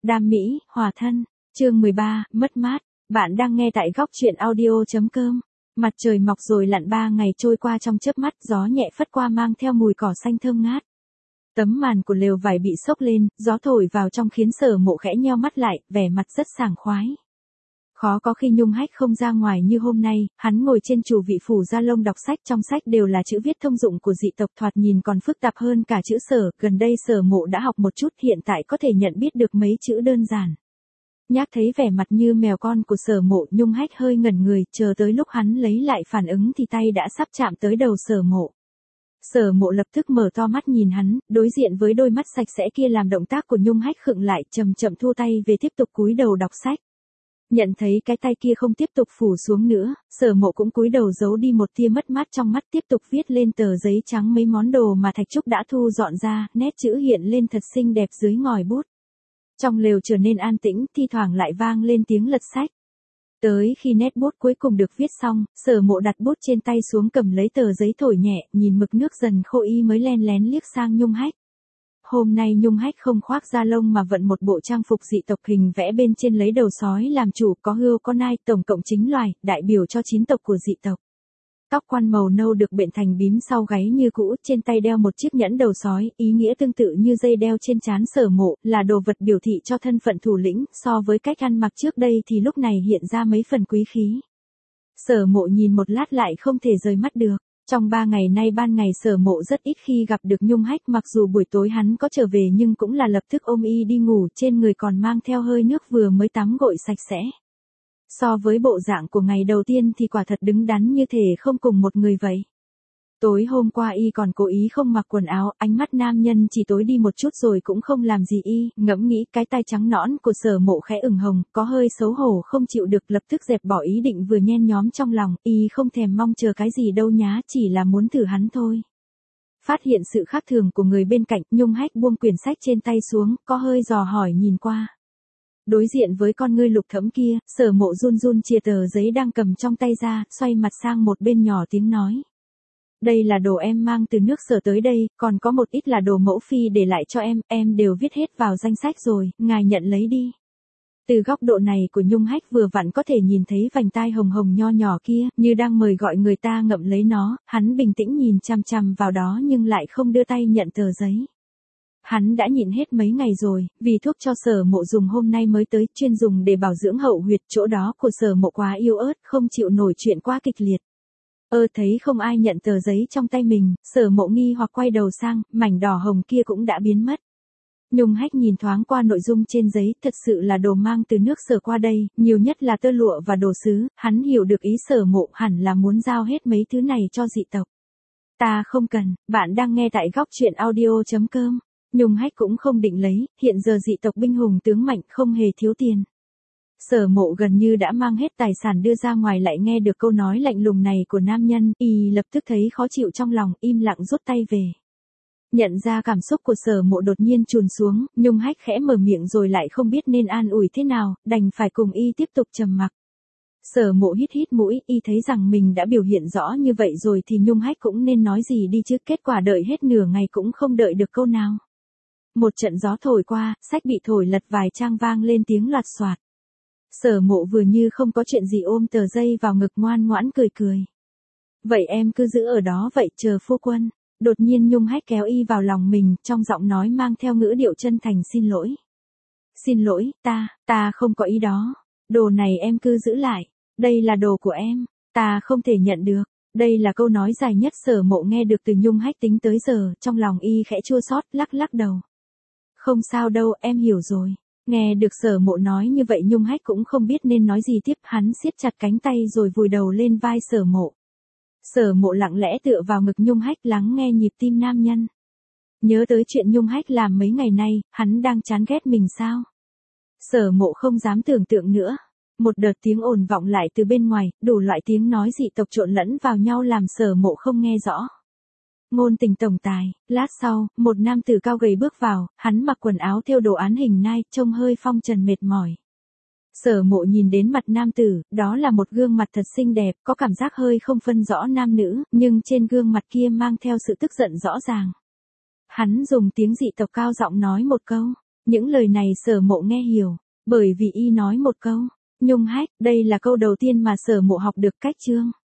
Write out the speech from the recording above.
Đam mỹ, hòa thân. Chương 13, mất mát. Bạn đang nghe tại góc truyện audio.com. Mặt trời mọc rồi lặn 3 ngày trôi qua trong chớp mắt, gió nhẹ phất qua mang theo mùi cỏ xanh thơm ngát. Tấm màn của lều vải bị xốc lên, gió thổi vào trong khiến Sở Mộ khẽ nheo mắt lại, vẻ mặt rất sảng khoái. Khó có khi Nhung Hách không ra ngoài như hôm nay, hắn ngồi trên chủ vị phủ da lông đọc sách, trong sách đều là chữ viết thông dụng của dị tộc, thoạt nhìn còn phức tạp hơn cả chữ Sở, gần đây Sở Mộ đã học một chút, hiện tại có thể nhận biết được mấy chữ đơn giản. Nhắc thấy vẻ mặt như mèo con của Sở Mộ, Nhung Hách hơi ngẩn người, chờ tới lúc hắn lấy lại phản ứng thì tay đã sắp chạm tới đầu Sở Mộ. Sở Mộ lập tức mở to mắt nhìn hắn, đối diện với đôi mắt sạch sẽ kia làm động tác của Nhung Hách khựng lại, chậm chậm thu tay về tiếp tục cúi đầu đọc sách. Nhận thấy cái tay kia không tiếp tục phủ xuống nữa, Sở Mộ cũng cúi đầu giấu đi một tia mất mát trong mắt, tiếp tục viết lên tờ giấy trắng mấy món đồ mà Thạch Trúc đã thu dọn ra, nét chữ hiện lên thật xinh đẹp dưới ngòi bút. Trong lều trở nên an tĩnh, thi thoảng lại vang lên tiếng lật sách. Tới khi nét bút cuối cùng được viết xong, Sở Mộ đặt bút trên tay xuống, cầm lấy tờ giấy thổi nhẹ, nhìn mực nước dần khô y mới len lén liếc sang Nhung Hách. Hôm nay Nhung Hách không khoác da lông mà vận một bộ trang phục dị tộc, hình vẽ bên trên lấy đầu sói làm chủ, có hươu có nai, tổng cộng 9 loài, đại biểu cho 9 tộc của dị tộc. Tóc quan màu nâu được bện thành bím sau gáy như cũ, trên tay đeo một chiếc nhẫn đầu sói, ý nghĩa tương tự như dây đeo trên trán Sở Mộ, là đồ vật biểu thị cho thân phận thủ lĩnh, so với cách ăn mặc trước đây thì lúc này hiện ra mấy phần quý khí. Sở Mộ nhìn một lát lại không thể rời mắt được. Trong 3 ngày nay ban ngày Sở Mộ rất ít khi gặp được Nhung Hách, mặc dù buổi tối hắn có trở về nhưng cũng là lập tức ôm y đi ngủ, trên người còn mang theo hơi nước vừa mới tắm gội sạch sẽ. So với bộ dạng của ngày đầu tiên thì quả thật đứng đắn như thể không cùng một người vậy. Tối hôm qua y còn cố ý không mặc quần áo, ánh mắt nam nhân chỉ tối đi một chút rồi cũng không làm gì y, ngẫm nghĩ cái tay trắng nõn của Sở Mộ khẽ ửng hồng, có hơi xấu hổ không chịu được, lập tức dẹp bỏ ý định vừa nhen nhóm trong lòng, y không thèm mong chờ cái gì đâu nhá, chỉ là muốn thử hắn thôi. Phát hiện sự khác thường của người bên cạnh, Nhung Hách buông quyển sách trên tay xuống, có hơi dò hỏi nhìn qua. Đối diện với con ngươi lục thẫm kia, Sở Mộ run run chia tờ giấy đang cầm trong tay ra, xoay mặt sang một bên nhỏ tiếng nói. Đây là đồ em mang từ nước Sở tới đây, còn có một ít là đồ mẫu phi để lại cho em đều viết hết vào danh sách rồi, ngài nhận lấy đi. Từ góc độ này của Nhung Hách vừa vặn có thể nhìn thấy vành tai hồng hồng nho nhỏ kia, như đang mời gọi người ta ngậm lấy nó, hắn bình tĩnh nhìn chằm chằm vào đó nhưng lại không đưa tay nhận tờ giấy. Hắn đã nhịn hết mấy ngày rồi, vì thuốc cho Sở Mộ dùng hôm nay mới tới, chuyên dùng để bảo dưỡng hậu huyệt, chỗ đó của Sở Mộ quá yếu ớt, không chịu nổi chuyện quá kịch liệt. Thấy không ai nhận tờ giấy trong tay mình, Sở Mộ nghi hoặc quay đầu sang, mảnh đỏ hồng kia cũng đã biến mất. Nhung Hách nhìn thoáng qua nội dung trên giấy, thật sự là đồ mang từ nước Sở qua đây, nhiều nhất là tơ lụa và đồ sứ, hắn hiểu được ý Sở Mộ hẳn là muốn giao hết mấy thứ này cho dị tộc. Ta không cần, bạn đang nghe tại góc truyện audio.com. Nhung Hách cũng không định lấy, hiện giờ dị tộc binh hùng tướng mạnh, không hề thiếu tiền. Sở Mộ gần như đã mang hết tài sản đưa ra ngoài, lại nghe được câu nói lạnh lùng này của nam nhân, y lập tức thấy khó chịu trong lòng, im lặng rút tay về. Nhận ra cảm xúc của Sở Mộ đột nhiên trùn xuống, Nhung Hách khẽ mở miệng rồi lại không biết nên an ủi thế nào, đành phải cùng y tiếp tục trầm mặc. Sở Mộ hít hít mũi, y thấy rằng mình đã biểu hiện rõ như vậy rồi thì Nhung Hách cũng nên nói gì đi chứ, kết quả đợi hết nửa ngày cũng không đợi được câu nào. Một trận gió thổi qua, sách bị thổi lật vài trang, vang lên tiếng loạt soạt. Sở Mộ vừa như không có chuyện gì ôm tờ giấy vào ngực, ngoan ngoãn cười cười. Vậy em cứ giữ ở đó vậy, chờ phu quân. Đột nhiên Nhung Hách kéo y vào lòng mình, trong giọng nói mang theo ngữ điệu chân thành, xin lỗi. Xin lỗi, ta không có ý đó. Đồ này em cứ giữ lại. Đây là đồ của em, ta không thể nhận được. Đây là câu nói dài nhất Sở Mộ nghe được từ Nhung Hách tính tới giờ, trong lòng y khẽ chua xót, lắc đầu. Không sao đâu, em hiểu rồi. Nghe được Sở Mộ nói như vậy Nhung Hách cũng không biết nên nói gì tiếp, hắn siết chặt cánh tay rồi vùi đầu lên vai Sở Mộ. Sở Mộ lặng lẽ tựa vào ngực Nhung Hách, lắng nghe nhịp tim nam nhân. Nhớ tới chuyện Nhung Hách làm mấy ngày nay, hắn đang chán ghét mình sao? Sở Mộ không dám tưởng tượng nữa. Một đợt tiếng ồn vọng lại từ bên ngoài, đủ loại tiếng nói dị tộc trộn lẫn vào nhau làm Sở Mộ không nghe rõ. Ngôn tình tổng tài, lát sau, một nam tử cao gầy bước vào, hắn mặc quần áo thêu đồ án hình nai, trông hơi phong trần mệt mỏi. Sở Mộ nhìn đến mặt nam tử, đó là một gương mặt thật xinh đẹp, có cảm giác hơi không phân rõ nam nữ, nhưng trên gương mặt kia mang theo sự tức giận rõ ràng. Hắn dùng tiếng dị tộc cao giọng nói một câu, Những lời này Sở Mộ nghe hiểu, bởi vì y nói một câu, Nhung hách, đây là câu đầu tiên mà Sở Mộ học được cách chương.